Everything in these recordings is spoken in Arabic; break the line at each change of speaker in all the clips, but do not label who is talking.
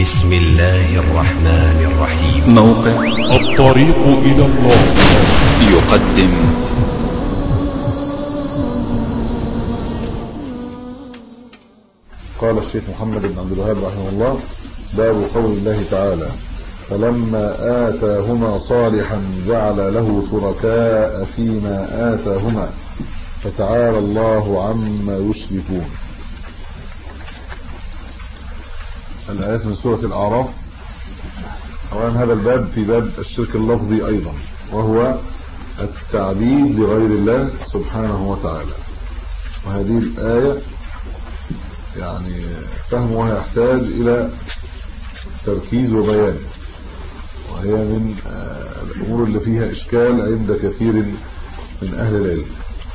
بسم الله الرحمن الرحيم.
موقع
الطريق إلى الله
يقدم
قال الشيخ محمد بن عبد الوهاب رحمه الله: باب قول الله تعالى: فلما آتاهما صالحا جعل له شركاء فيما آتاهما فتعالى الله عما يشركون. الآيات من سورة الأعراف. أولا هذا الباب في باب الشرك اللفظي أيضا، وهو التعبيد لغير الله سبحانه وتعالى. وهذه الآية يعني فهمها يحتاج إلى تركيز وبيان، وهي من الأمور اللي فيها إشكال عند كثير من أهل العلم.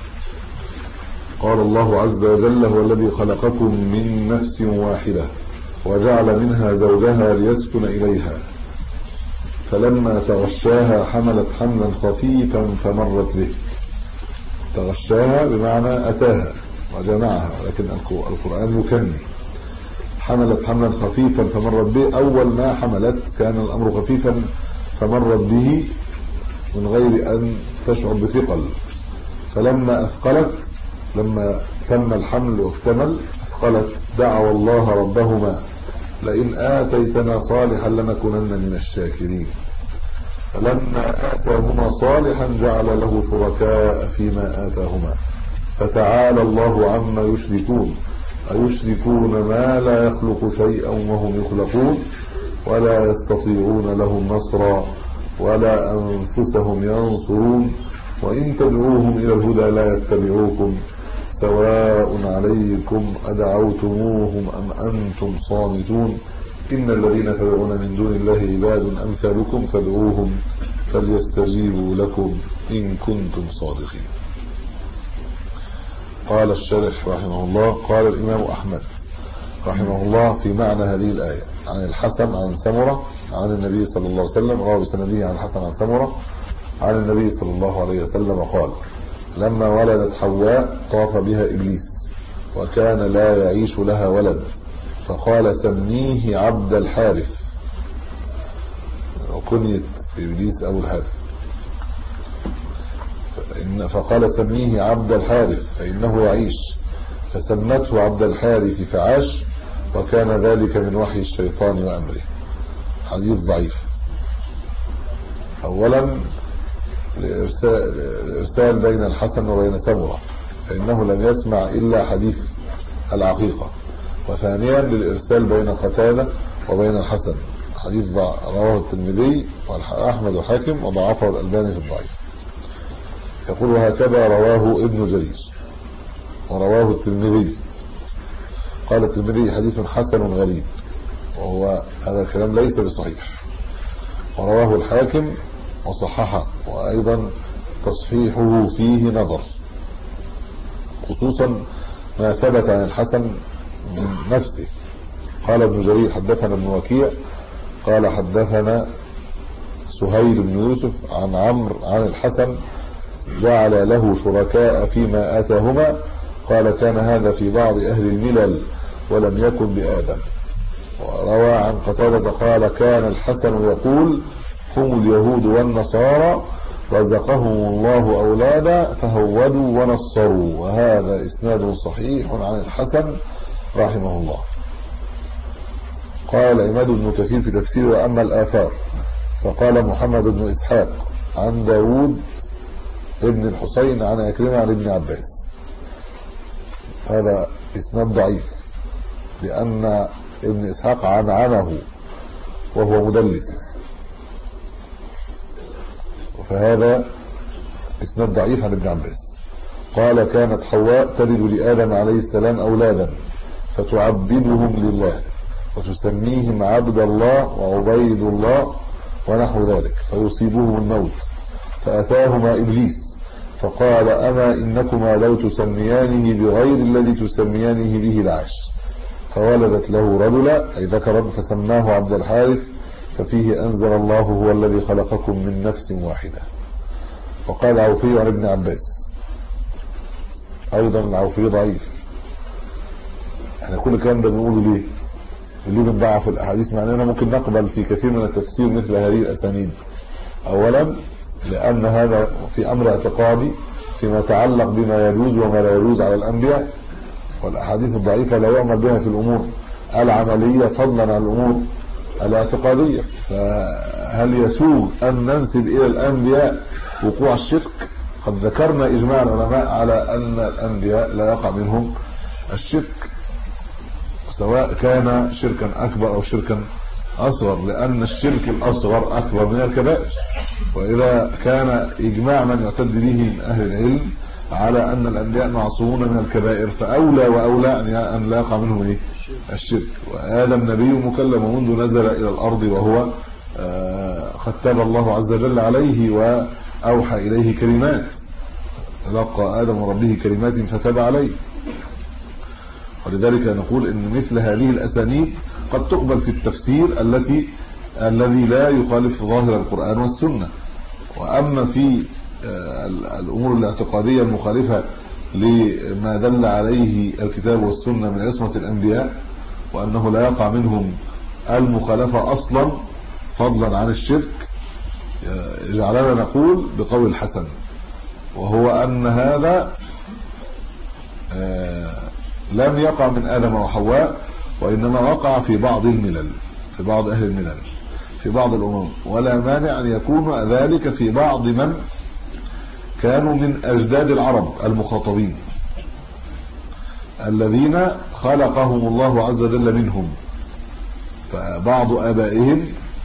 قال الله عز وجل: هو الذي خلقكم من نفس واحدة وجعل منها زوجها ليسكن إليها فلما تغشاها حملت حملا خفيفا فمرت به. تغشاها بمعنى أتاها وجمعها، ولكن القرآن يكني. حملت حملا خفيفا فمرت به، أول ما حملت كان الأمر خفيفا فمرت به من غير أن تشعر بثقل. فلما أثقلت، لما تم الحمل واكتمل أثقلت، دعوا الله ربهما: لئن آتيتنا صالحا لنكونن من الشاكرين. فلما آتاهما صالحا جعل له شركاء فيما آتاهما فتعالى الله عما يشركون. أيشركون ما لا يخلق شيئا وهم يخلقون ولا يستطيعون لهم نصرا ولا أنفسهم ينصرون وإن تدعوهم إلى الهدى لا يتبعوكم سواء عليكم أدعوتموهم أم أنتم صامتون. إن الذين تدعون من دون الله عباد أمثالكم فادعوهم فليستجيبوا لكم إن كنتم صادقين. قال الشارح رحمه الله: قال الإمام أحمد رحمه الله في معنى هذه الآية عن الحسن عن سمرة عن النبي صلى الله عليه وسلم، رواه بسنده عن الحسن عن سمرة عن النبي صلى الله عليه وسلم قال: لما ولدت حواء طاف بها إبليس وكان لا يعيش لها ولد فقال: سميه عبد الحارث. وكنيت إبليس أبو الحارث. فقال: سميه عبد الحارث فإنه يعيش، فسمته عبد الحارث فعاش، وكان ذلك من وحي الشيطان وأمره. حديث ضعيف. أولا الإرسال بين الحسن وبين سمرة، فإنه لم يسمع إلا حديث العقيقة. وثانيا للإرسال بين قتادة وبين الحسن، حديث رواه الترمذي وأحمد وحاكم وضعفه الألباني في الضعيف. يقول: وهكذا رواه ابن جرير ورواه الترمذي. قال الترمذي: حديث حسن غريب، وهو هذا الكلام ليس بصحيح. ورواه الحاكم وصححه، وأيضا تصحيحه فيه نظر، خصوصا ما ثبت عن الحسن من نفسه. قال ابن جرير: حدثنا ابن وكيع قال حدثنا سهيل بن يوسف عن عمرو عن الحسن جعل له شركاء فيما آتاهما. قال: كان هذا في بعض أهل الملل ولم يكن بآدم. وروى عن قتادة قال: كان الحسن يقول: هم اليهود والنصارى رزقهم الله أولادا فهودوا ونصروا. وهذا إسناد صحيح عن الحسن رحمه الله. قال عماد بن كثير في تفسيره: وأما الآثار فقال محمد بن إسحاق عن داود ابن الحسين عن أكرمة عن ابن عباس. هذا إسناد ضعيف، لأن ابن إسحاق عنه وهو مدلس، فهذا إسناد ضعيف عن ابن عباس. قال: كانت حواء تلد لآدم عليه السلام أولادا فتعبدهم لله وتسميهم عبد الله وعبيد الله ونحو ذلك، فيصيبهم الموت فأتاهما إبليس فقال: أما إنكما لو تسميانه بغير الذي تسميانه به العاش. فولدت له رجلا أي ذكرا فسماه عبد الحارث، ففيه أنزل الله: هو الذي خلقكم من نفس واحدة. وقال عوفي عن ابن عباس أيضا العوفي ضعيف. احنا كل الكلام ده بنقوله ليه؟ اللي بنضعف الاحاديث، مع اننا ممكن نقبل في كثير من التفسير مثل هذه الاسانيد. اولا لان هذا في امر اعتقادي فيما يتعلق بما يجوز وما لا يجوز على الانبياء، والاحاديث الضعيفه لا يعمل بها في الامور العمليه فضلا عن الامور الاعتقاديه. فهل يسوغ ان ننسب الى الانبياء وقوع الشرك؟ قد ذكرنا اجماع العلماء على ان الانبياء لا يقع منهم الشرك، سواء كان شركا اكبر او شركا اصغر، لان الشرك الاصغر اكبر من الكبائر. واذا كان اجماع من يعتد به من اهل العلم على ان الانبياء معصومون من الكبائر، فاولى واولى ان لا يقع منهم الشرك. وادم نبي مكلم منذ نزل الى الارض، وهو قد تاب الله عز وجل عليه واوحى اليه كلمات، تلقى ادم ربه كلمات فتاب عليه. ولذلك نقول ان مثل هذه الاسانيد قد تقبل في التفسير الذي لا يخالف ظاهر القرآن والسنة. واما في الامور الاعتقادية المخالفة لما دل عليه الكتاب والسنة من عصمة الانبياء، وانه لا يقع منهم المخالفة اصلا فضلا عن الشرك، جعلنا نقول بقول الحسن، وهو ان هذا لم يقع من آدم وحواء، وإنما وقع في بعض الملل، في بعض أهل الملل، في بعض الأمم، ولا مانع أن يكون ذلك في بعض من كانوا من أجداد العرب المخاطبين الذين خلقهم الله عز وجل منهم، فبعض آبائهم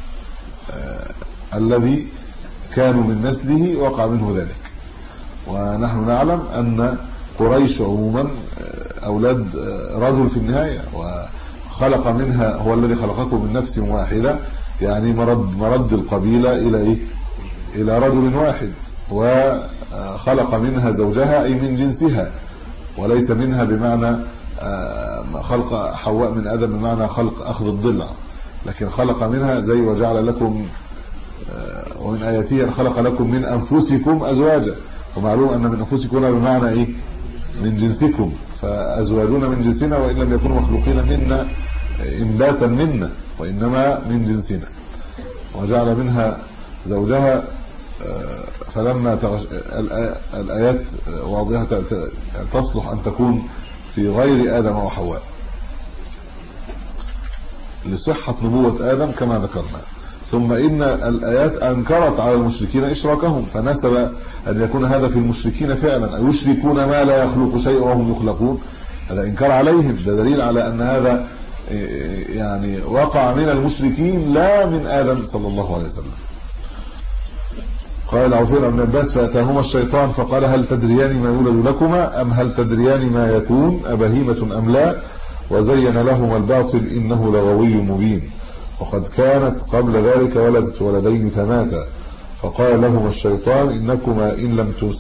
الذي كانوا من نسله وقع منه ذلك. ونحن نعلم أن قريش عموما أولاد رجل في النهاية، وخلق منها، هو الذي خلقكم من نفس واحدة، يعني مرد القبيلة إلى رجل واحد، وخلق منها زوجها أي من جنسها، وليس منها بمعنى خلق حواء من آدم بمعنى خلق أخذ الضلع، لكن خلق منها زي وجعل لكم ومن آياته خلق لكم من أنفسكم أزواجا، ومعلوم أن من أنفسكم بمعنى من جنسكم، فأزواجنا من جنسنا وإن لم يكونوا مخلوقين منا إنباتا منا، وإنما من جنسنا، وجعل منها زوجها. فلما الآيات واضحة تصلح أن تكون في غير آدم وحواء لصحة نبوة آدم كما ذكرنا. ثم إن الآيات أنكرت على المشركين إشراكهم، فنسب أن يكون هذا في المشركين فعلا، أن يشركون ما لا يخلق شيء وهم يخلقون، هذا إنكار عليهم. ده دليل على أن هذا يعني وقع من المشركين لا من آدم صلى الله عليه وسلم. قال عفير بن عباس: فأتاهما الشيطان فقال: هل تدريان ما يولد لكما أم هل تدريان ما يكون أبهيمة أم لا؟ وزين لهما الباطل إنه لغوي مبين. وقد كانت قبل ذلك ولدت ولدين فماتا، فقال لهما الشيطان: إنكما إن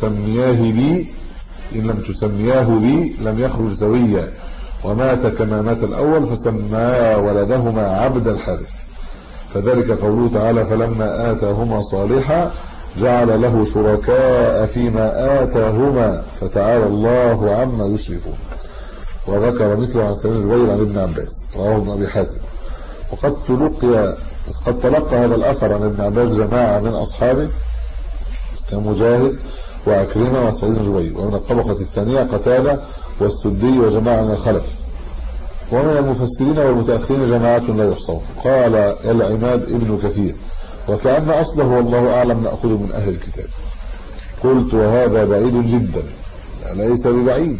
لم تسمياه بي لم يخرج سويا. ومات كما مات الأول، فسمى ولدهما عبد الحارث. فذلك قوله تعالى: فلما آتاهما صالحا جعل له شركاء فيما آتاهما فتعالى الله عما يشركون. وذكر مثله عن سعيد بن جبير عن ابن عباس، رواه ابن أبي حاتم. وقد تلقى هذا الأثر عن ابن عباس جماعة من أصحابه كمجاهد وعكرمة وسعيد بن جبير، ومن الطبقة الثانية قتادة والسدي وجماعة من الخلف، ومن المفسرين والمتأخرين جماعة لا يحصون. قال العماد ابن كثير: وكأن أصله والله أعلم نأخذ من أهل الكتاب. قلت: وهذا بعيد جدا. ليس ببعيد،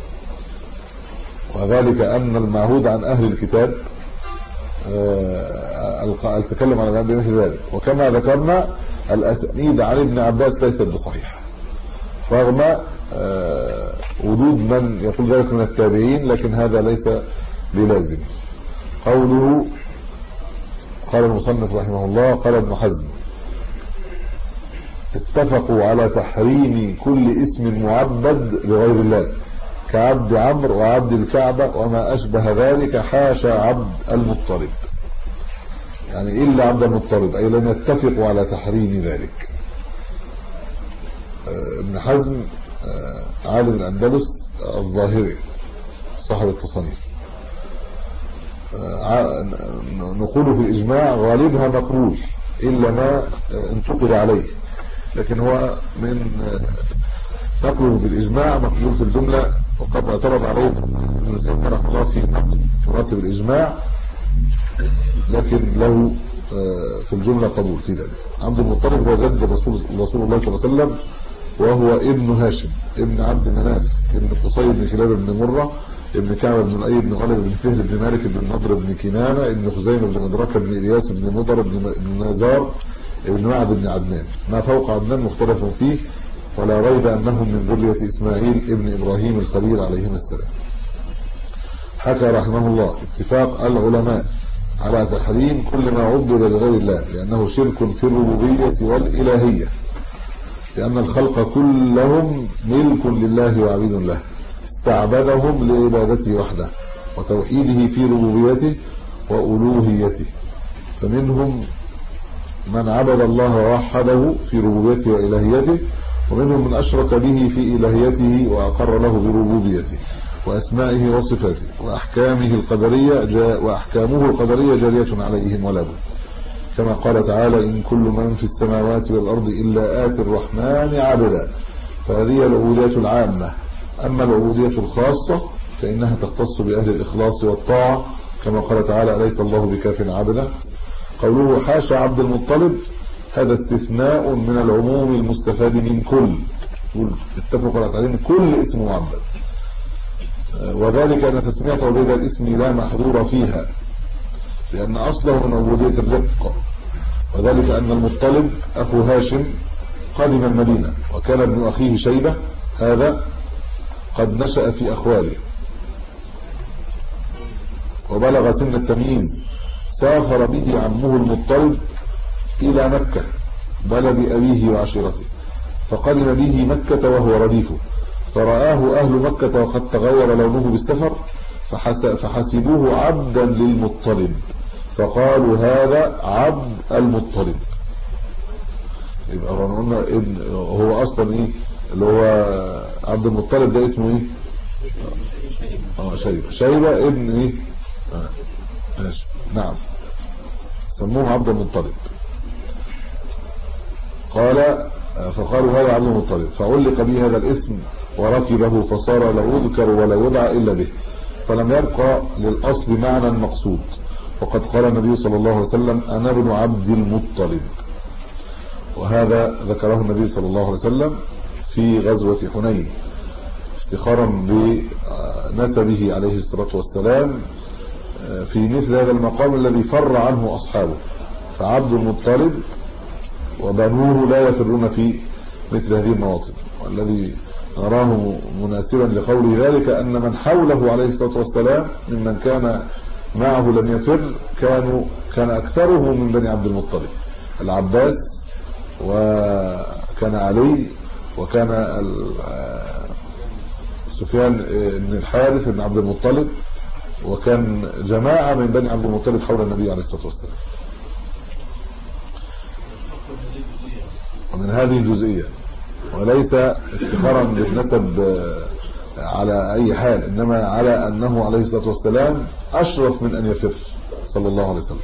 وذلك أن المعهود عن أهل الكتاب التكلم على الأنبياء مثل ذلك. وكما ذكرنا الأسانيد عن ابن عباس ليست بصحيحة، رغم وجود من يقول ذلك من التابعين، لكن هذا ليس بلازم. قوله قال المصنف رحمه الله: قال ابن حزم: اتفقوا على تحريم كل اسم معبد لغير الله كعبد عمرو وعبد الكعبة وما أشبه ذلك، حاشا عبد المطلب، يعني إلا عبد المطلب، أي لم يتفقوا على تحريم ذلك. ابن حزم عالم الأندلس الظاهري صاحب التصانيف. نقوله في الإجماع غالبها مقبول إلا ما انتقد عليه، لكن هو من نقله بالإجماع مقبول في الجملة، وقد اعترض عليه ابن تيمية رحمه الله في مراتب الإجماع، لكن له في الجملة قبول في ذلك. عبد المطلب هو جد رسول الله صلى الله عليه وسلم، وهو ابن هاشم ابن عبد مناف ابن قصي بن كلاب بن مرة ابن كعب بن لؤي بن غالب بن فهد بن مالك بن نضر بن كنانة ابن خزيمة بن مدركة بن إلياس بن مضر بن نزار ابن معد بن عدنان. ما فوق عدنان مختلف فيه، ولا ريب أنهم من ذرية إسماعيل ابن إبراهيم الخليل عليهما السلام. حكى رحمه الله اتفاق العلماء على تحريم كل ما عبد لغير الله، لأنه شرك في الربوبية والإلهية، لأن الخلق كلهم ملك لله وعبيد له، استعبدهم لعبادته وحده وتوحيده في ربوبيته وألوهيته، فمنهم من عبد الله ووحده في ربوبيته وإلهيته، ومنهم من أشرك به في إلهيته وأقر له بربوبيته وأسمائه وصفاته وأحكامه القدرية جارية عليهم ولا بد، كما قال تعالى إن كل من في السماوات والأرض إلا آتي الرحمن عبدا. فهذه العبودية العامة. أما العبودية الخاصة فإنها تختص بأهل الإخلاص والطاعة، كما قال تعالى أليس الله بكاف عبدا. قوله حاشا عبد المطلب هذا استثناء من العموم المستفاد من كل، اتفق على تعليم كل اسم معبد، وذلك أن تسمية عبودية الاسم لا محظور فيها، لأن أصله من عبودية الرق، وذلك أن المطلب أخو هاشم قدم المدينة، وكان ابن أخيه شيبة هذا قد نشأ في أخواله وبلغ سن التمييز، سافر به عمه المطلب إلى مكة بلد أبيه وعشيرته، فقدم به مكة وهو رديفه، فرآه أهل مكة وقد تغير لونه بالسفر فحسبوه عبدا للمطلب، فقالوا هذا عبد المطلب. يبقى قلنا ابن هو أصلا إيه اللي هو عبد المطلب ده اسمه إيه؟ شيبة ابن إيه؟ ماشي نعم، سموه عبد المطلب. قال فقالوا هذا عبد المطلب، فعلق به هذا الاسم وركبه فصار لا يذكر ولا يدعى إلا به، فلم يبقى للأصل معنى مقصود. وقد قال النبي صلى الله عليه وسلم أنا ابن عبد المطلب، وهذا ذكره النبي صلى الله عليه وسلم في غزوة حنين افتخارا بنسبه عليه الصلاة والسلام في مثل هذا المقام الذي فر عنه أصحابه، فعبد المطلب وبنوه لا يفرون في مثل هذه المواطن. والذي نراه مناسبا لقول ذلك أن من حوله عليه الصلاة والسلام ممن كان معه لم يفر كان أكثره من بني عبد المطلب، العباس وكان علي وكان سفيان بن الحارث بن عبد المطلب، وكان جماعة من بني عبد المطلب حول النبي عليه الصلاة والسلام. ومن هذه الجزئية، وليس افتخارا بالنسب على أي حال، إنما على أنه عليه الصلاة والسلام أشرف من أن يفر صلى الله عليه وسلم.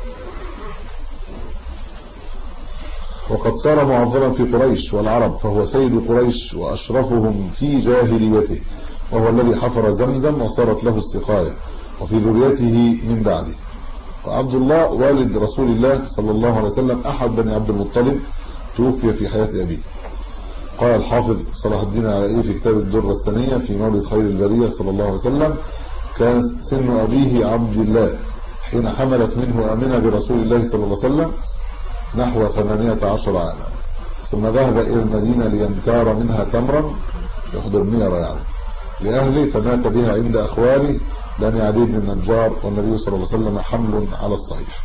وقد صار معظما في قريش والعرب، فهو سيد قريش وأشرفهم في جاهليته، وهو الذي حفر زمزم وصارت له السقاية، وفي ذريته من بعده. وعبد الله والد رسول الله صلى الله عليه وسلم أحد بني عبد المطلب، توفي في حياة أبيه. قال الحافظ صلاح الدين العلائي في كتاب الدرة الثانية في مولد خير البرية صلى الله عليه وسلم كان سن أبيه عبد الله حين حملت منه آمنة برسول الله صلى الله عليه وسلم نحو 18 عاما، ثم ذهب إلى المدينة لينتار منها تمرا يحضر ميرة يعني لأهله، فمات بها عند أخواله بني عدي بن النجار، والنبي صلى الله عليه وسلم حمل على الصحيح.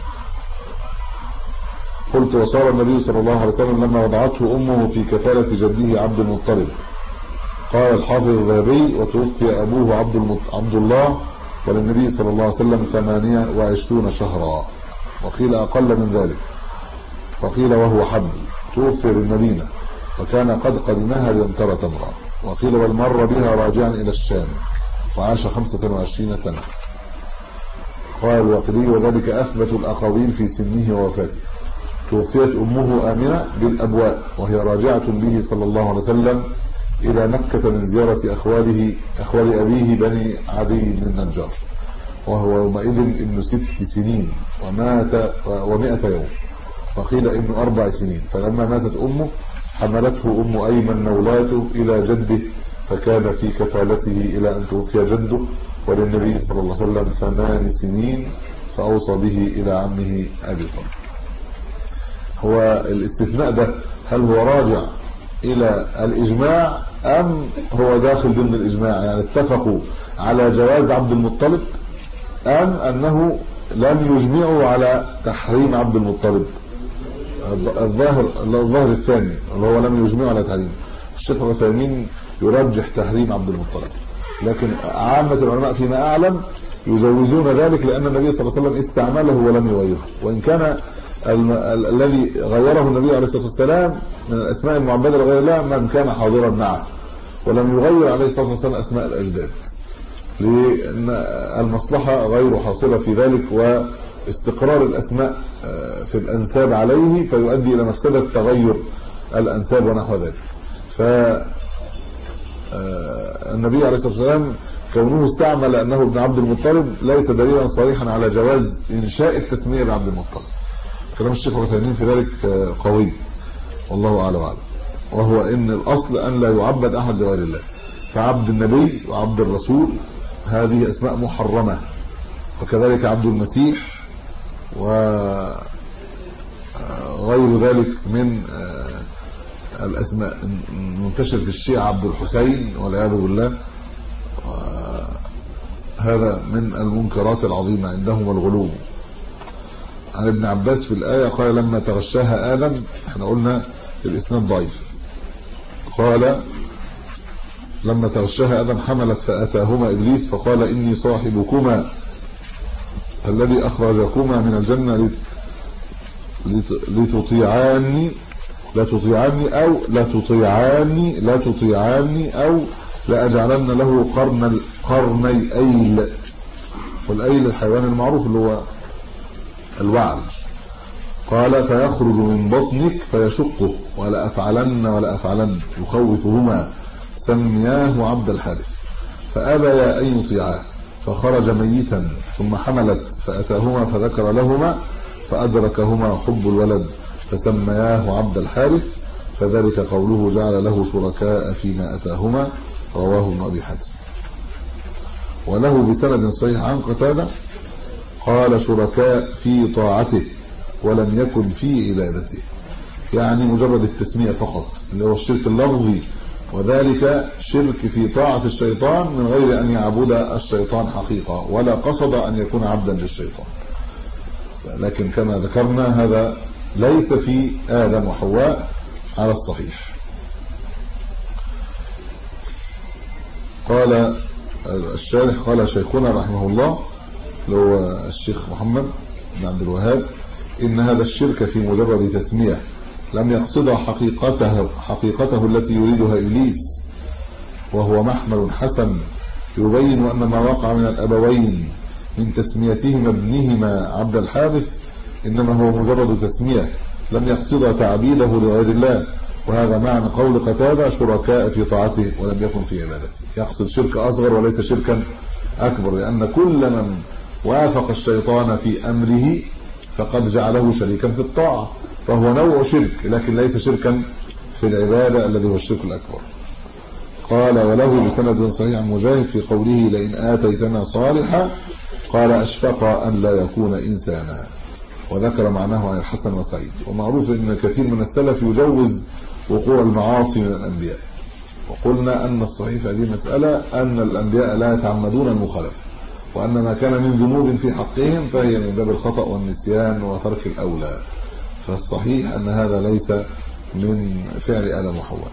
قلت وصار النبي صلى الله عليه وسلم لما وضعته أمه في كفالة جده عبد المطلب. قال الحافظ الذهبي وتوفي أبوه عبد الله وللنبي صلى الله عليه وسلم 28 شهرا، وقيل أقل من ذلك، وقيل وهو حبل، توفي بالمدينة وكان قد قدمها لينتر تمرا، وقيل والمر بها راجعا إلى الشام، وعاش 25 سنة. قال الواقدي وذلك أثبت الأقاويل في سنه ووفاته. توفيت أمه آمنة بالأبواء وهي راجعة به صلى الله عليه وسلم إلى مكة من زيارة أخوال أبيه بني عدي بن النجار، وهو يومئذ ابن 6 سنين ومات 100 يوم، وقيل ابن 4 سنين. فلما ماتت أمه حملته أم أيمن مولاته إلى جده، فكان في كفالته إلى أن توفي جده، وللنبي صلى الله عليه وسلم 8 سنين فأوصى به إلى عمه أبي طالب. هو الاستثناء ده هل هو راجع إلى الإجماع أم هو داخل ضمن الإجماع؟ يعني اتفقوا على جواز عبد المطلب أم أنه لم يجمعوا على تحريم عبد المطلب؟ الظاهر الثاني اللي هو لم يجمعوا على تحريم. الشيخ العثيمين يرجح تحريم عبد المطلب، لكن عامة العلماء فيما أعلم يجوزون ذلك لأن النبي صلى الله عليه وسلم استعمله ولم يغيره، وإن كان الذي غيره النبي عليه الصلاة والسلام من الأسماء المعبدة لغير الله من كان حاضرا معه، ولم يغير عليه الصلاة والسلام أسماء الأجداد، لأن المصلحة غير حاصلة في ذلك، واستقرار الأسماء في الأنساب عليه فيؤدي إلى مفسدة تغير الأنساب ونحو ذلك. فالنبي عليه الصلاة والسلام كونه استعمل أنه ابن عبد المطلب ليس دليلا صريحا على جواز إنشاء التسمية بعبد المطلب. كلام الشيخ العثيمين في ذلك قوي والله أعلم وأعلم، وهو إن الأصل أن لا يعبد أحد لغير الله، فعبد النبي وعبد الرسول هذه أسماء محرمة، وكذلك عبد المسيح وغير ذلك من الأسماء المنتشر في الشيعة عبد الحسين والعياذ بالله. هذا من المنكرات العظيمة عندهم الغلو. عن ابن عباس في الآية قال لما تغشاها آدم، احنا قلنا الإسناد ضعيف، قال لما تغشاها آدم حملت فأتاهما إبليس فقال إني صاحبكما الذي أخرجكما من الجنة لتطيعاني أو لأجعلن له قرني أيل، والأيل الحيوان المعروف اللي هو الوعل. قال فيخرج من بطنك فيشقه ولا أفعلن يخوفهما سمياه عبد الحارث، فأبيا أن يطيعاه فخرج ميتا، ثم حملت فأتاهما فذكر لهما فأدركهما حب الولد فسمياه عبد الحارث، فذلك قوله جعل له شركاء فيما أتاهما، رواه ابن أبي حاتم. وله بسند صحيح عن قتادة قال شركاء في طاعته ولم يكن في عبادته، يعني مجرد التسمية فقط اللي هو الشرك اللفظي، وذلك شرك في طاعة الشيطان من غير أن يعبد الشيطان حقيقة ولا قصد أن يكون عبدا للشيطان. لكن كما ذكرنا هذا ليس في آدم وحواء على الصحيح. قال الشارح قال شيخنا رحمه الله اللي هو الشيخ محمد بن عبد الوهاب إن هذا الشرك في مجرد تسمية لم يقصد حقيقته التي يريدها إبليس، وهو محمل حسن يبين أن ما وقع من الأبوين من تسميتهما ابنهما عبد الحارث إنما هو مجرد تسمية لم يقصد تعبيده لغير الله، وهذا معنى قول قتادة شركاء في طاعته ولم يكن في عبادته، يقصد شرك أصغر وليس شركا أكبر، لأن كل من وافق الشيطان في أمره فقد جعله شريكا في الطاعة، فهو نوع شرك لكن ليس شركا في العبادة الذي هو الشرك الأكبر. قال وله بسند صحيح عن مجاهد في قوله لئن آتيتنا صالحا قال أشفق أن لا يكون إنسانا، وذكر معناه عن الحسن وسعيد. ومعروف أن كثير من السلف يجوز وقوع المعاصي من الأنبياء، وقلنا أن الصحيح في هذه المسألة أن الأنبياء لا يتعمدون المخالفة، وأن ما كان من ذنوب في حقهم فهي من باب الخطأ والنسيان وترك الأولى، فالصحيح أن هذا ليس من فعل آدم وحواء.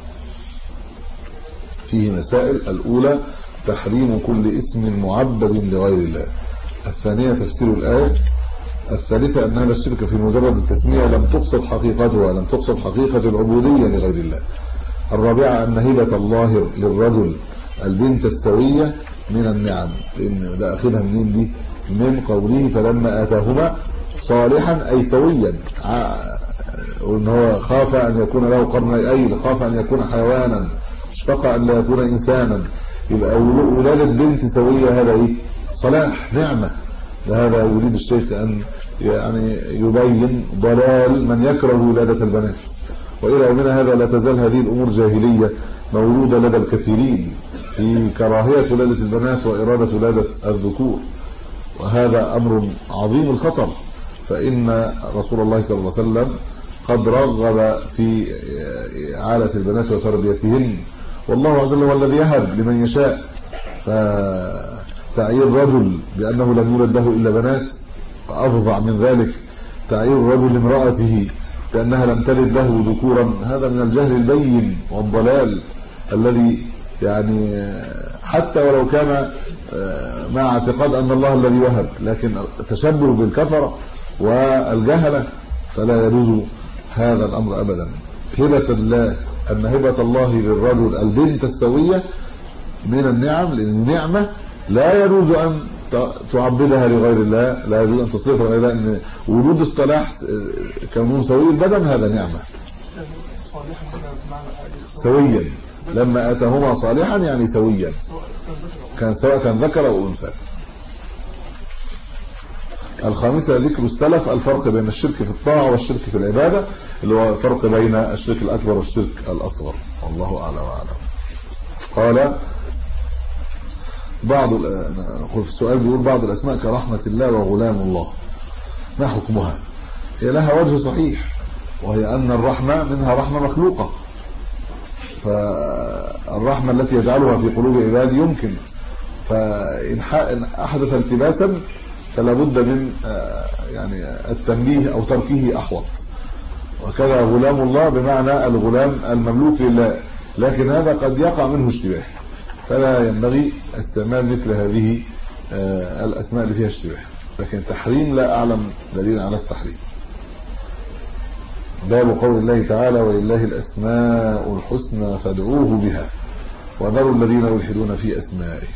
فيه مسائل: الأولى تحريم كل اسم معبد لغير الله. الثانية تفسير الآية. الثالثة أن هذا الشرك في مجرد التسمية لم تقصد حقيقتها، لم تقصد حقيقة العبودية لغير الله. الرابعة أن هبة الله للرجل البنت السوية من النعم، لأن ده أخذها منين دي؟ من قوله فلما آتاهما صالحا أي سويا، وإن هو خاف أن يكون له قرني أيل، خاف أن يكون حيوانا، اشفق أن لا يكون إنسانا. يبقى ولادة بنت سوية هذا إيه؟ صلاح، نعمة. هذا يريد الشيخ أن يعني يبين ضلال من يكره ولادة البنات. وإلى يومنا هذا لا تزال هذه الأمور جاهلية مولودة لدى الكثيرين في كراهية ولادة البنات وإرادة ولادة الذكور، وهذا أمر عظيم الخطر. فإن رسول الله صلى الله عليه وسلم قد رغب في إعالة البنات وتربيتهن، والله عز وجل هو الذي يهب لمن يشاء. فتعيير رجل بأنه لم يولد له إلا بنات، وأفظع من ذلك تعيير رجل امرأته بأنها لم تلد له ذكورا، هذا من الجهل البين والضلال الذي يعني حتى ولو كان مع اعتقاد أن الله الذي وهب، لكن تشبه بالكفرة والجهلة فلا يجوز هذا الأمر أبدا. هبة الله، أن هبة الله للرجل البنت السوية من النعم، لأن نعمة لا يجوز أن تعبدها لغير الله، لا يجوز أن تصرفها لغير الله. أن وجود الصلاح كونه سوي البدن هذا نعمة. سويا لما آتاهما صالحا يعني سويا، كان سواء كان ذكر أو أنثى. الخامسة ذكر السلف الفرق بين الشرك في الطاعة والشرك في العبادة، اللي هو الفرق بين الشرك الأكبر والشرك الأصغر، والله أعلى وأعلم. قال في السؤال بيقول بعض الأسماء كرحمة الله وغلام الله ما حكمها؟ هي لها وجه صحيح، وهي أن الرحمة منها رحمة مخلوقة، فالرحمة التي يجعلها في قلوب عباده يمكن، فإن أحدث التباسا فلا بد من يعني التنبيه أو تركه أحوط. وكذا غلام الله بمعنى الغلام المملوك لله، لكن هذا قد يقع منه اشتباه، فلا ينبغي استعمال مثل هذه الأسماء اللي فيها اشتباه. لكن تحريم لا أعلم دليل على التحريم. باب قول الله تعالى ولله الأسماء الحسنى فادعوه بها وذروا الذين يلحدون في أسمائه.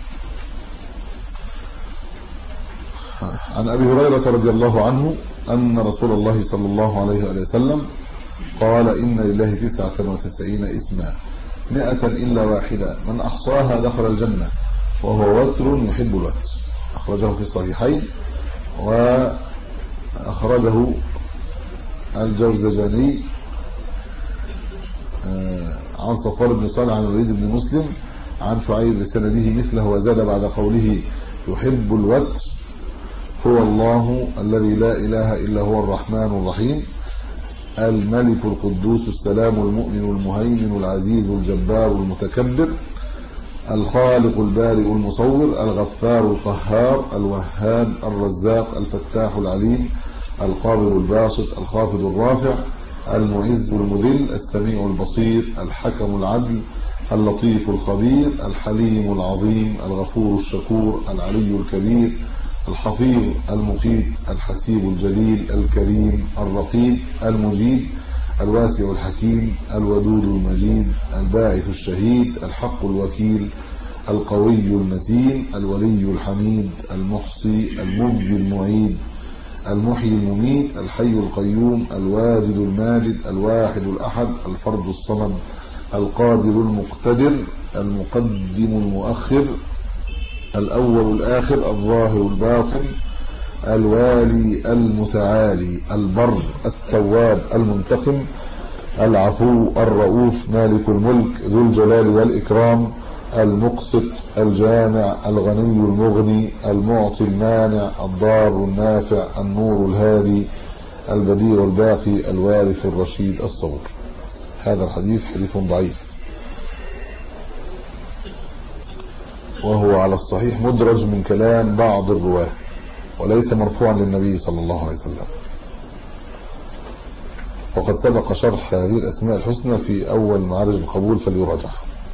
عن أبي هريرة رضي الله عنه أن رسول الله صلى الله عليه وسلم قال إن لله 99 اسما 100 إلا واحدة من أحصاها دخل الجنة وهو وتر يحب الوتر. أخرجه في الصحيحين، وأخرجه الجوزجاني عن صفوان بن صالح عن الوليد بن مسلم عن شعيب بسنده مثله، وزاد بعد قوله يحب الوتر هو الله الذي لا إله إلا هو الرحمن الرحيم الملك القدوس السلام المؤمن المهيمن العزيز الجبار المتكبر الخالق البارئ المصور الغفار القهار الوهاب الرزاق الفتاح العليم القابض الباسط الخافض الرافع المعز المذل السميع البصير الحكم العدل اللطيف الخبير الحليم العظيم الغفور الشكور العلي الكبير الحفيظ المقيت الحسيب الجليل الكريم الرقيب المجيد الواسع الحكيم الودود المجيد الباعث الشهيد الحق الوكيل القوي المتين الولي الحميد المحصي المبدي المعيد المحيي المميت الحي القيوم الواجد الماجد الواحد الأحد الفرد الصمد القادر المقتدر المقدم المؤخر الأول الآخر الظاهر الباطن الوالي المتعالي البر التواب المنتقم العفو الرؤوف مالك الملك ذو الجلال والإكرام المقسط الجامع الغني المغني المعطي المانع الضار النافع النور الهادي البديع الباقي الوارث الرشيد الصبور. هذا الحديث حديث ضعيف، وهو على الصحيح مدرج من كلام بعض الرواه وليس مرفوعا للنبي صلى الله عليه وسلم. وقد سبق شرح هذه الأسماء الحسنى في أول معارج القبول فليراجع.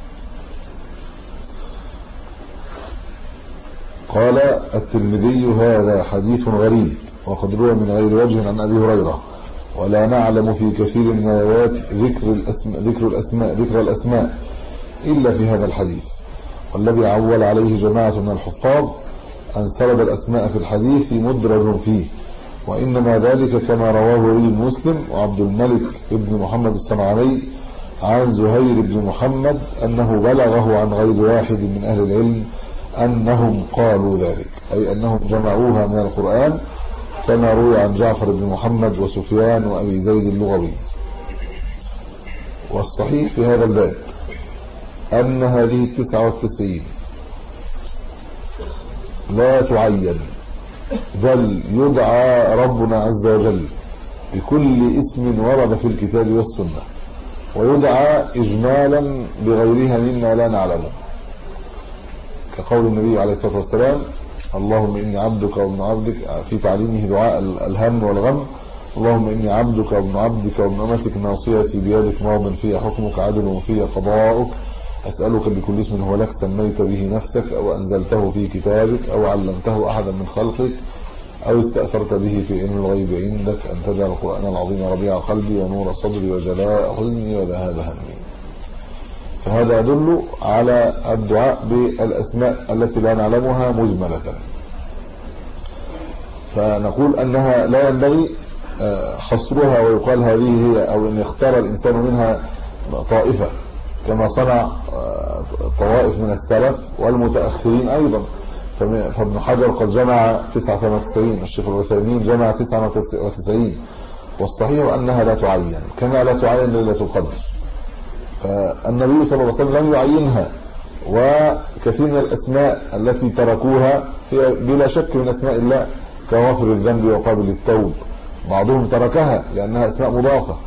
قال الترمذي هذا حديث غريب وقد روى من غير وجه عن أبي هريرة، ولا نعلم في كثير من الروايات ذكر الأسماء إلا في هذا الحديث. والذي عول عليه جماعة من الحفاظ أن سرد الأسماء في الحديث مدرج فيه، وإنما ذلك كما رواه ولي مسلم وعبد الملك ابن محمد الصنعاني عن زهير بن محمد أنه بلغه عن غير واحد من أهل العلم أنهم قالوا ذلك، أي أنهم جمعوها من القرآن كما روي عن جعفر بن محمد وسفيان وأبي زيد اللغوي. والصحيح في هذا الباب أن هذه 99 لا تعين، بل يدعى ربنا عز وجل بكل اسم ورد في الكتاب والسنة، ويدعى إجمالا بغيرها مما لا نعلمه، كقول النبي عليه الصلاة والسلام: اللهم إني عبدك وابن عبدك، في تعليمه دعاء الهم والغم: اللهم إني عبدك وابن عبدك وابن أمتك ناصيتي بيدك ماض في حكمك عدل في قضاؤك، أسألك بكل اسم هو لك سميت به نفسك أو أنزلته في كتابك أو علمته أحدا من خلقك أو استأثرت به في علم الغيب عندك أن تجعل القرآن العظيم ربيع قلبي ونور صدري وجلاء حزني وذهاب همي. فهذا يدل على الدعاء بالأسماء التي لا نعلمها مجملة. فنقول أنها لا ينبغي حصرها ويقال هذه هي، أو أن يختار الإنسان منها طائفة كما صنع طوائف من السلف والمتأخرين أيضا. فابن حجر قد جمع 99، الشيخ العثيمين جمع 99، والصحيح أنها لا تعين كما لا تعين ليلة القدر. فالنبي صلى الله عليه وسلم لم يعينها، وكثير من الأسماء التي تركوها هي بلا شك من أسماء الله، كغافر الذنب وقابل التوب، بعضهم تركها لأنها أسماء مضافة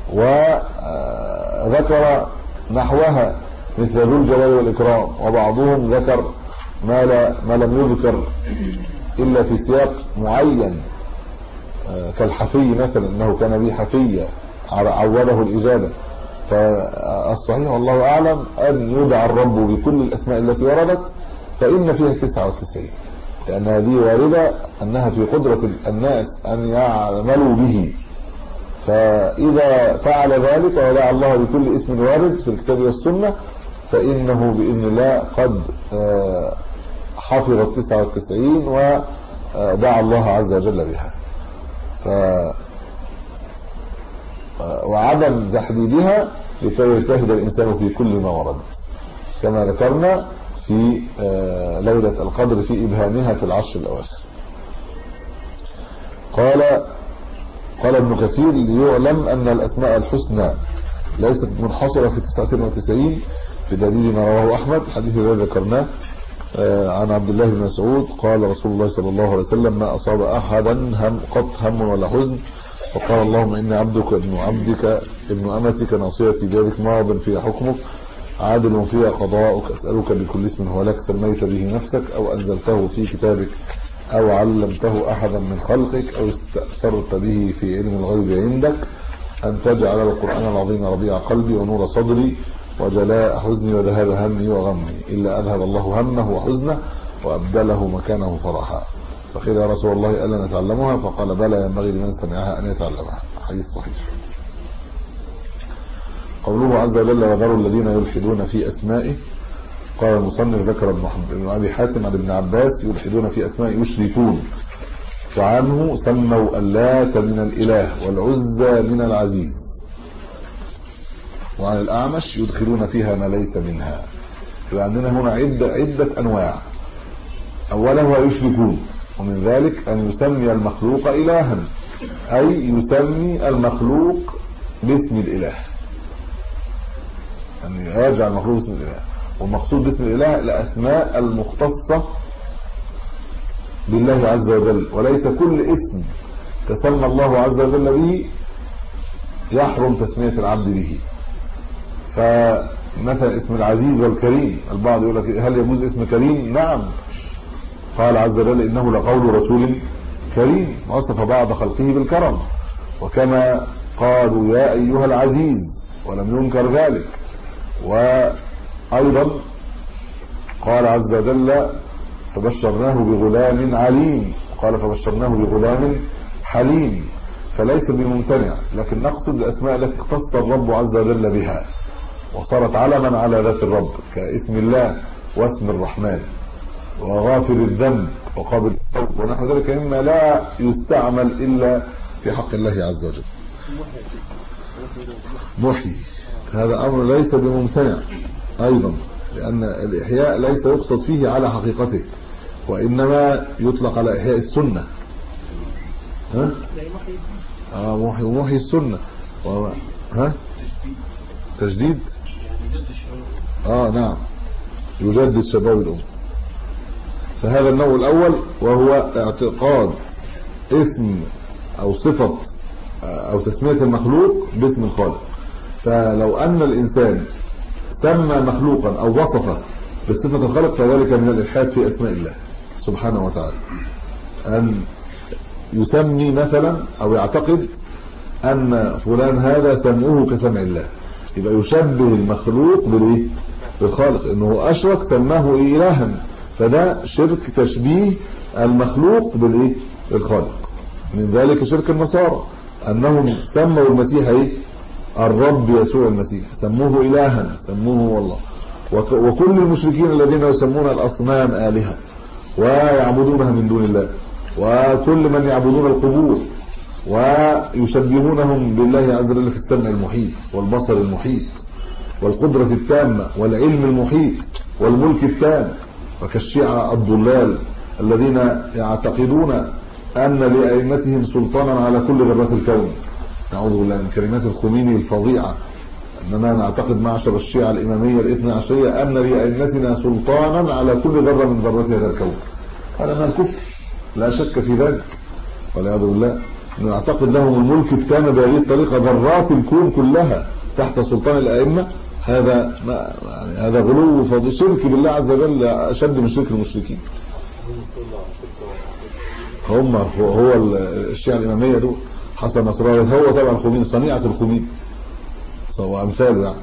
وذكر نحوها مثل ذو الجلال والإكرام، وبعضهم ذكر ما لم يذكر إلا في سياق معين، كالحفي مثلا، أنه كان به حفية عوده الإجابة. فالصحيح والله أعلم أن يدعى الرب بكل الأسماء التي وردت، فإن فيها 99، لأن هذه واردة أنها في قدرة الناس أن يعملوا به، فإذا فعل ذلك ودعا الله بكل اسم وارد في الكتاب والسنة فإنه بإذن الله قد حفظ 99 ودعا الله عز وجل بها. وعدم تحديدها لكي يجتهد الإنسان في كل ما ورد، كما ذكرنا في ليلة القدر في إبهامها في العشر الأواخر. قال ابن كثير: ليعلم أن الأسماء الحسنى ليست منحصرة في 99 بدليل ما رواه أحمد، حديث الذي ذكرناه عن عبد الله بن مسعود قال رسول الله صلى الله عليه وسلم: ما أصاب أحدا قط هم ولا حزن وقال اللهم إني عبدك ابن عبدك ابن أمتك ناصيتي بيدك ماض في حكمك عادل في قضاؤك، أسألك بكل اسم هو لك سميت به نفسك أو أنزلته في كتابك أو علمته أحدا من خلقك أو استأثرت به في علم الغيب عندك أن تجعل القرآن العظيم ربيع قلبي ونور صدري وجلاء حزني وذهاب همي وغمي، إلا أذهب الله همه وحزنه وأبدله مكانه فرحا. فقيل: يا رسول الله ألا نتعلمها؟ فقال: بلى، ينبغي لمن سمعها أن يتعلمها. حديث صحيح. قوله عز وجل: وذروا الذين يلحدون في أسمائه. قال المصنف: ذكر ابن أبي حاتم عن ابن عباس: يلحدون في أسمائه يشركون، فعنه سموا اللات من الإله والعزى من العزيز. وعن الأعمش: يدخلون فيها ما ليس منها. فعندنا هنا عدة أنواع. أولا هو يشركون، ومن ذلك أن يسمي المخلوق إلها، أي يسمي المخلوق باسم الإله، أن يرجع المخلوق باسم الإله. والمقصود باسم الإله الأسماء المختصة بالله عز وجل، وليس كل اسم تسمى الله عز وجل به يحرم تسمية العبد به. فمثلا اسم العزيز والكريم، البعض يقول لك: هل يجوز اسم كريم؟ نعم، قال عز وجل: إنه لقول رسول كريم، وصف بعض خلقه بالكرم. وكما قالوا: يا أيها العزيز، ولم ينكر ذلك. وأيضا قال عز وجل: فبشرناه بغلام عليم، قال: فبشرناه بغلام حليم. فليس بممتنع، لكن نقصد الأسماء التي اختص الرب عز وجل بها وصارت علما على ذات الرب، كاسم الله واسم الرحمن وغافر الذنب وقابل التوب ونحو ذلك مما لا يستعمل إلا في حق الله عز وجل. محيي هذا أمر ليس بممتنع أيضا، لأن الإحياء ليس يقصد فيه على حقيقته، وإنما يطلق على إحياء السنة. محيي السنة. تجديد نعم، يجدد شباب الأمة. فهذا النوع الأول وهو اعتقاد اسم أو صفة أو تسمية المخلوق باسم الخالق. فلو أن الإنسان سمى مخلوقا أو وصفه بصفة الخالق فذلك من الإلحاد في أسماء الله سبحانه وتعالى، أن يسمي مثلا أو يعتقد أن فلان هذا سمعه كسمع الله، يبقى يشبه المخلوق بالخالق، إنه أشرك سماه إلها، فده شرك تشبيه المخلوق بالخالق. من ذلك شرك النصارى أنهم سموا المسيح الرب يسوع المسيح، سموه إلها، سموه والله. وكل المشركين الذين يسمون الأصنام آلهة ويعبدونها من دون الله، وكل من يعبدون القبور ويشبهونهم بالله عز وجل في السمع المحيط والبصر المحيط والقدرة التامة والعلم المحيط والملك التام، وكالشيعة الضلال الذين يعتقدون أن لأئمتهم سلطانا على كل ذرات الكون. نعوذ بالله من كلمات الخميني الفظيعة، أننا نعتقد معشر الشيعة الإمامية الاثنى عشرية أن لأئمتنا سلطانا على كل ذرة من ذرات هذا الكون. هذا من الكفر لا شك في ذلك، والعياذ بالله. نعتقد لهم الملك التام بهذه الطريقة، ذرات الكون كلها تحت سلطان الأئمة. هذا غلو وفضل شرك بالله عز وجل أشد من شرك المشركين. هو الشيعة الإمامية دول حسن نصر الله هو طبعا الخميني، صنيعة الخميني وأمثاله يعني.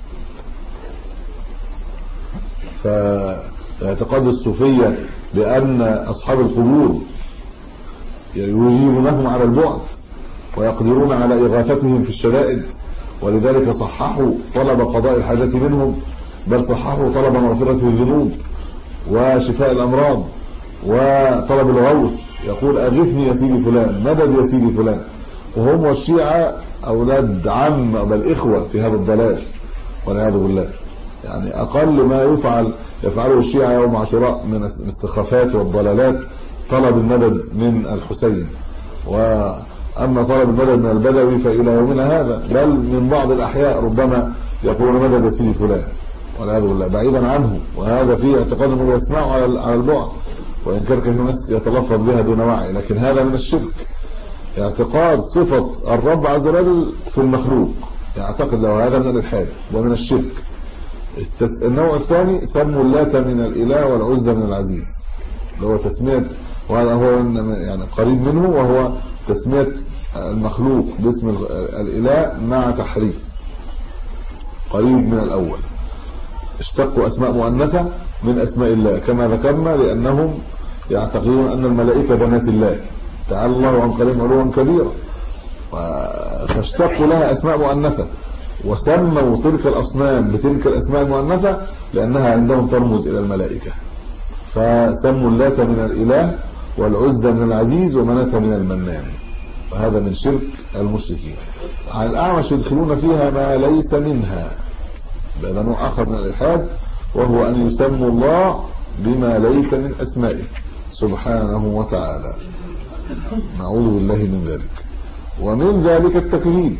فاعتقاد الصوفية بأن أصحاب القبور يجيبونهم على البعد ويقدرون على إغاثتهم في الشدائد، ولذلك صححوا طلب قضاء الحاجات منهم، بل صححوا طلب مغفرة الذنوب وشفاء الأمراض وطلب الغوث. يقول أغثني يا سيدي فلان، مدد يا سيدي فلان. وهم والشيعة أولاد عم بل إخوة في هذا الضلال والعياذ بالله. يعني أقل ما يفعله الشيعة يوم عاشوراء من الاستخفافات والضلالات طلب المدد من الحسين، وأما طلب المدد من البدوي فإلى يومنا هذا، بل من بعض الأحياء ربما يقولون مدد سيدي فلان والعياذ بالله بعيدا عنه. وهذا فيه اعتقاد انه يسمعه على البعد، وإن كان الناس يتلفظ بها دون وعي، لكن هذا من الشرك. اعتقاد صفة الرب عز وجل في المخلوق يعتقد له، هذا من الإلحاد ومن الشرك. النوع الثاني سموا اللات من الإله والعزى من العزيز، اللي هو تسمية، وهذا هو يعني قريب منه، وهو تسمية المخلوق باسم الإله مع تحريف، قريب من الأول. اشتقوا أسماء مؤنثة من أسماء الله كما ذكرنا، لأنهم يعتقدون أن الملائكة بنات الله تعالى الله عن قريب علوا كبيرا، فاشتقوا لها أسماء مؤنثة وسموا تلك الأصنام بتلك الأسماء المؤنثة لأنها عندهم ترمز إلى الملائكة، فسموا اللات من الإله والعزى من العزيز ومناة من المنان. وهذا من شرك المشركين. عن الأعمش يدخلون فيها ما ليس منها، هذا نوع آخر من الإلحاد، وهو أن يسموا الله بما ليس من أسمائه سبحانه وتعالى. نعوذ بالله من ذلك. ومن ذلك التكذيب،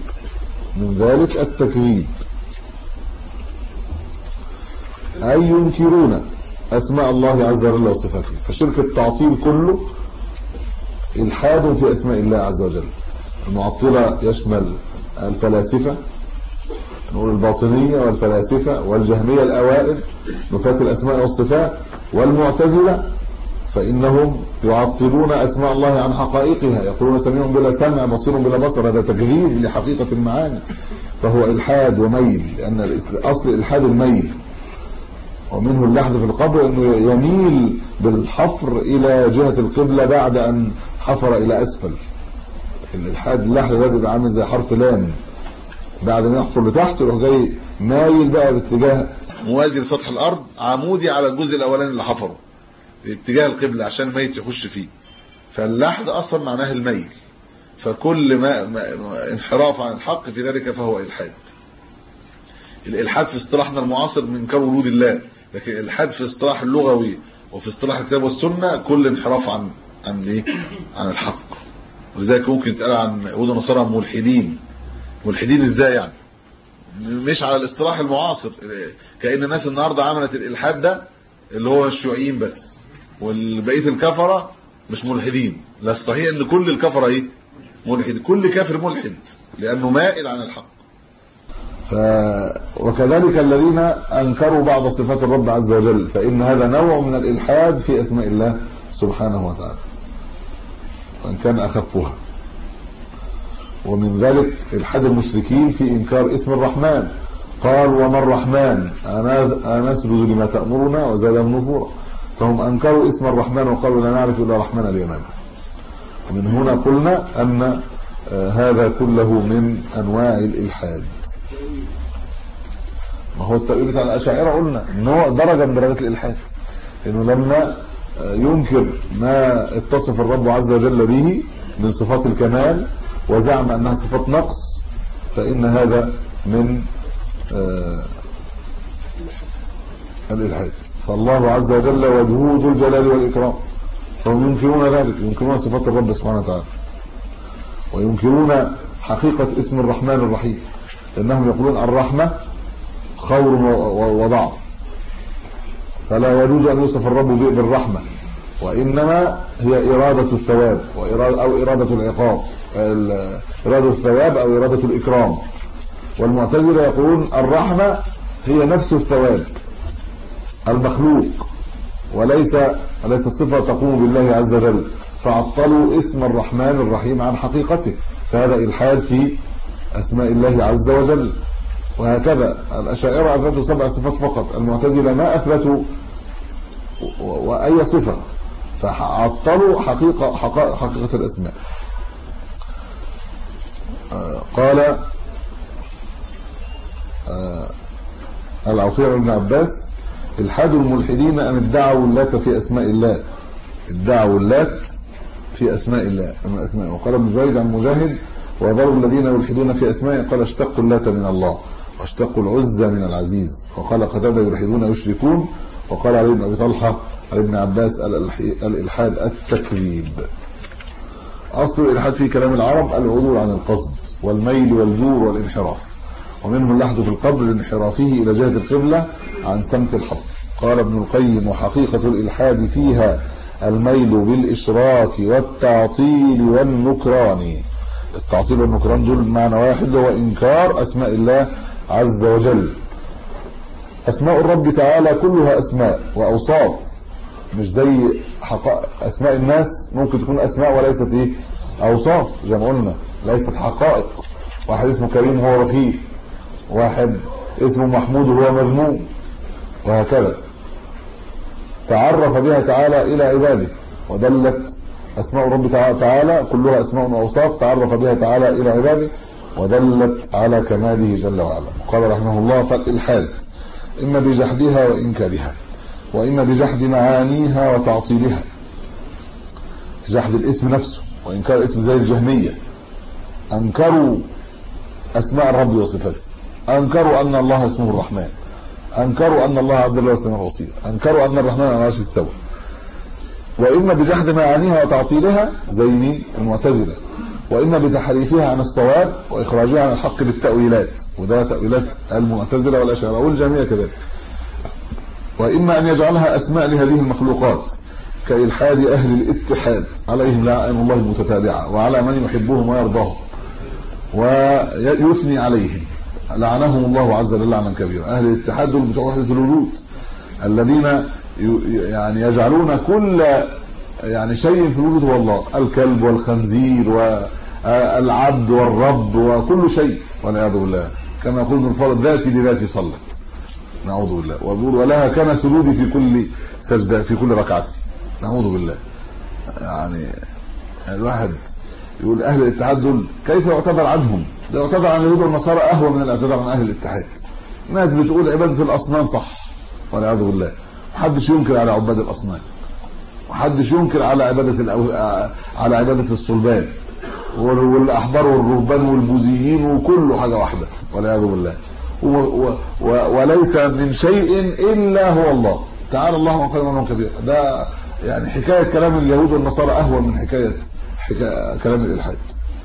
أي ينكرون أسماء الله عز وجل وصفاته. فشرك التعطيل كله إلحاد في أسماء الله عز وجل. المعطلة يشمل الفلاسفة، نقول الباطنية والفلاسفة والجهمية الأوائل نفاة الأسماء والصفات، والمعتزلة فإنهم يعطلون أسماء الله عن حقائقها، يقولون سميع بلا سمع بصير بلا بصر. هذا تكذيب لحقيقة المعاني، فهو إلحاد وميل، لأن أصل الإلحاد الميل، ومنه اللحد في القبر، أنه يميل بالحفر إلى جهة القبلة بعد أن حفر إلى أسفل. الإلحاد اللحد ده بيبقى عامل زي حرف لام، بعد ما يحفر لتحت يروح جاي مايل بقى باتجاه موازي لسطح الارض، عمودي على الجزء الاولاني اللي حفره اتجاه القبلة عشان الميت يخش فيه. فاللحد اصلا معناه الميل، فكل ما انحراف عن الحق في ذلك فهو الحاد. الالحاد في اصطلاحنا المعاصر من انكار وجود الله، لكن الالحاد في اصطلاح اللغوي وفي اصطلاح الكتاب والسنه كل انحراف عن ايه؟ عن الحق. ولذلك ممكن يتقال عن يهود النصارى ملحدين. ملحدين ازاي يعني؟ مش على الاصطلاح المعاصر، كأن الناس النهارده عملت الالحاد ده اللي هو الشيوعيين بس، والبقيه الكفره مش ملحدين. لا، الصحيح ان كل الكفره ايه؟ ملحد. كل كافر ملحد لانه مائل عن الحق. وكذلك الذين انكروا بعض صفات الرب عز وجل، فان هذا نوع من الالحاد في اسماء الله سبحانه وتعالى، وان كان اخفها. ومن ذلك الحاد المشركين في انكار اسم الرحمن، قال وما الرحمن انسجد لما تأمرنا وزادهم نفورا. فهم انكروا اسم الرحمن وقالوا لا نعرف الا الرحمن اليمامة. ومن هنا قلنا ان هذا كله من انواع الالحاد. ما هو التأويل بتاع الاشاعرة قلنا نوع درجة من درجات الالحاد، انه لما ينكر ما اتصف الرب عز وجل به من صفات الكمال وزعم انها صفات نقص، فان هذا من الالحاد. فالله عز وجل وجهه ذو الجلال والاكرام، فهم ينكرون ذلك، ينكرون صفات الرب سبحانه وتعالى، وينكرون حقيقة اسم الرحمن الرحيم، لأنهم يقولون الرحمة خور وضعف، فلا يجوز أن يوصف الرب بالرحمة، وإنما هي إرادة الثواب أو إرادة العقاب، إرادة الثواب أو إرادة الإكرام. والمعتزلة يقولون الرحمة هي نفس الثواب المخلوق، وليست صفة تقوم بالله عز وجل، فعطلوا اسم الرحمن الرحيم عن حقيقته، فهذا إلحاد في أسماء الله عز وجل. وهكذا الأشاعرة أثبتوا 7 صفات فقط، المعتزلة ما أثبتوا وأي صفة، فعطلوا حقيقة الأسماء. قال العوفي بن عباس الحاد الملحدين أن ادعوا اللات في أسماء الله، ادعوا اللات في أسماء الله من أسماء. وقال ابن زيد عن مجاهد وذروا الذين يلحدون في أسماء، قال اشتقوا اللات من الله واشتقوا العزى من العزيز. وقال قتادة يلحدون يشركون. وقال علي بن أبي طلحة علي بن عباس الإلحاد التكذيب. أصل الإلحاد في كلام العرب العدول عن القصد والميل والجور والانحراف، ومنه اللحد في القبر لانحرافه إلى جهة القبلة عن سمت الحق. قال ابن القيم وحقيقة الإلحاد فيها الميل بالإشراك والتعطيل والنكران. التعطيل والنكران دول معنى واحد، هو إنكار أسماء الله عز وجل. أسماء الرب تعالى كلها أسماء وأوصاف، مش زي أسماء الناس ممكن تكون أسماء وليست أوصاف، زي ما قلنا ليست حقائق. واحد اسمه كريم هو رفيق، واحد اسمه محمود هو مذموم، وهكذا. تعرف بها تعالى إلى عباده، ودلت أسماء رب تعالى كلها أسماء وأوصاف تعرف بها تعالى إلى عباده، ودلت على كماله جل وعلا. قال رحمه الله فالإلحاد إما بجحدها وإنكارها، وإما بجحد معانيها وتعطيلها، جحد الاسم نفسه وإنكار الاسم زي الجهمية، أنكروا أسماء الرب وصفاته، أنكروا أن الله اسمه الرحمن، أنكروا أن الله عز وجل اسمه البصير، أنكروا أن الرحمن على العرش استوى. وإما بجحد معانيها وتعطيلها زي المعتزلة، وإما بتحريفها عن الصواب وإخراجها عن الحق بالتأويلات، وده تأويلات المعتزلة والأشاعرة والجهمية كذلك. وإما أن يجعلها أسماء لهذه المخلوقات كإلحاد أهل الاتحاد عليهم لعائن الله المتتابعة وعلى من يحبهم ويرضاهم، ويثني عليهم لعنهم الله عز وجل لعنا كبيرا. أهل الاتحاد دول بتوع وحدة الوجود الذين يعني يجعلون كل شيء في الوجود هو الله، الكلب والخنزير والعبد والرب وكل شيء، والعياذ بالله. كما يقول ابن الفضل ذاتي لذاتي صلت، نعوذ بالله. ويقول ولها كان سجودي في كل سجدة في كل ركعة، نعوذ بالله. يعني الواحد يقول أهل الاتحاد دول كيف يعتذر عنهم؟ لا يعتذر عن اليهود والنصارى أهوى من الاعتذار عن أهل الاتحاد، ناس بتقول عبادة الأصنام صح والعياذ بالله، محدش ينكر على عباد الأصنام، محدش ينكر على على عبادة الصلبان والأحبار والرهبان والبوذيين وكله حاجة واحدة والعياذ بالله. وليس من شيء إلا هو الله تعالى الله وقال منهم كبير. ده يعني حكاية كلام اليهود والنصارى أهون من حكاية كلام الإلحاد.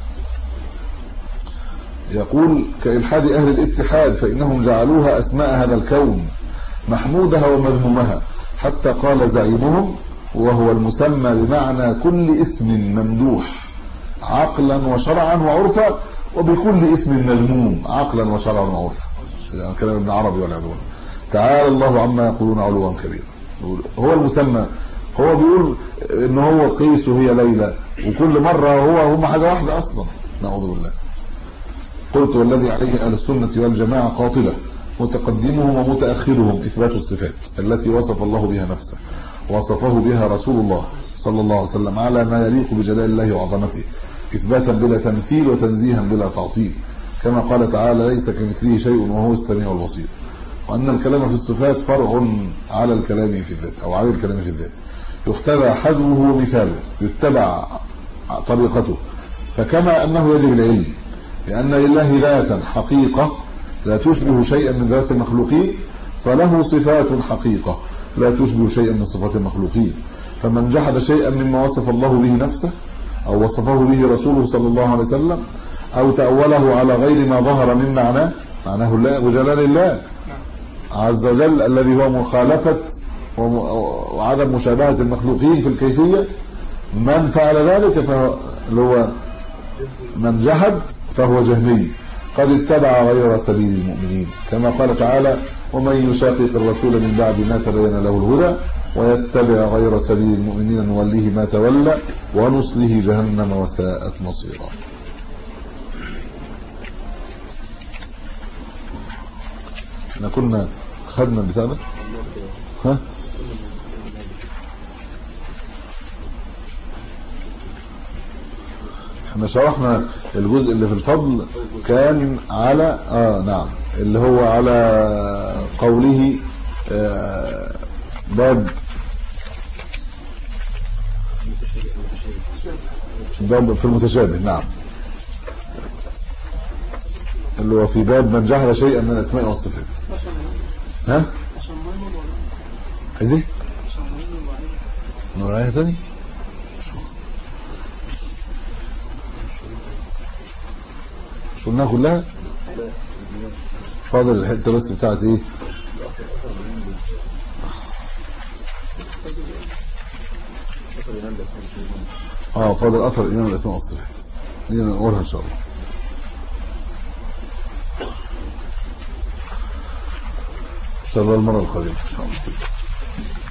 يقول كإلحاد أهل الاتحاد فإنهم جعلوها أسماء هذا الكون محمودها ومذمومها، حتى قال زعيمهم وهو المسمى بمعنى كل اسم ممدوح عقلا وشرعا وعرفا، وبكل اسم مذموم عقلا وشرعا وعرفا. يعني كلام ابن عربي والعياذ بالله. تعالى الله عما يقولون علوا كبيرا. هو المسمى، هو بيقول ان هو قيس وهي ليلى، وكل مره هم حاجه واحده اصلا، نعوذ بالله. قلت والذي عليه اهل السنه والجماعه قاطبه متقدمهم ومتاخرهم اثبات الصفات التي وصف الله بها نفسه وصفه بها رسول الله صلى الله عليه وسلم على ما يليق بجلال الله وعظمته، اثباتا بلا تمثيل وتنزيها بلا تعطيل، كما قال تعالى ليس كمثله شيء وهو السميع البصير. وان الكلام في الصفات فرع على الكلام في الذات او على الكلام في الذات، يختبى حذوه ومثاله، يتبع طريقته. فكما انه يجب العلم لان لله ذاتا حقيقه لا تشبه شيئا من ذات المخلوقين، فله صفات حقيقه لا تشبه شيئا من صفات المخلوقين. فمن جحد شيئا مما وصف الله به نفسه او وصفه به رسوله صلى الله عليه وسلم او تأوله على غير ما ظهر من معناه الله وجلال الله عز وجل الذي هو مخالفة وعدم مشابهة المخلوقين في الكيفية، من فعل ذلك فهو من جحد فهو جهمي قد اتبع غير سبيل المؤمنين، كما قال تعالى ومن يشاقق الرسول من بعد ما تبين له الهدى ويتبع غير سبيل المؤمنين نوليه ما تولى ونصله جهنم وساءت مصيرا. احنا كنا خدنا البتاع ده احنا شرحنا الجزء اللي في الفضل كان على نعم اللي هو على قوله باب في المتشابه، نعم اللي هو في باب من جهل شيئا من الاسماء والصفات. عايز ايه نراها تاني؟ قلناها كلها، فاضل الحته بس بتاعت ايه فاضل اثر الامام الاسماء والصفات دي نقولها ان شاء الله. ان شاء الله المره القادمه ان شاء الله.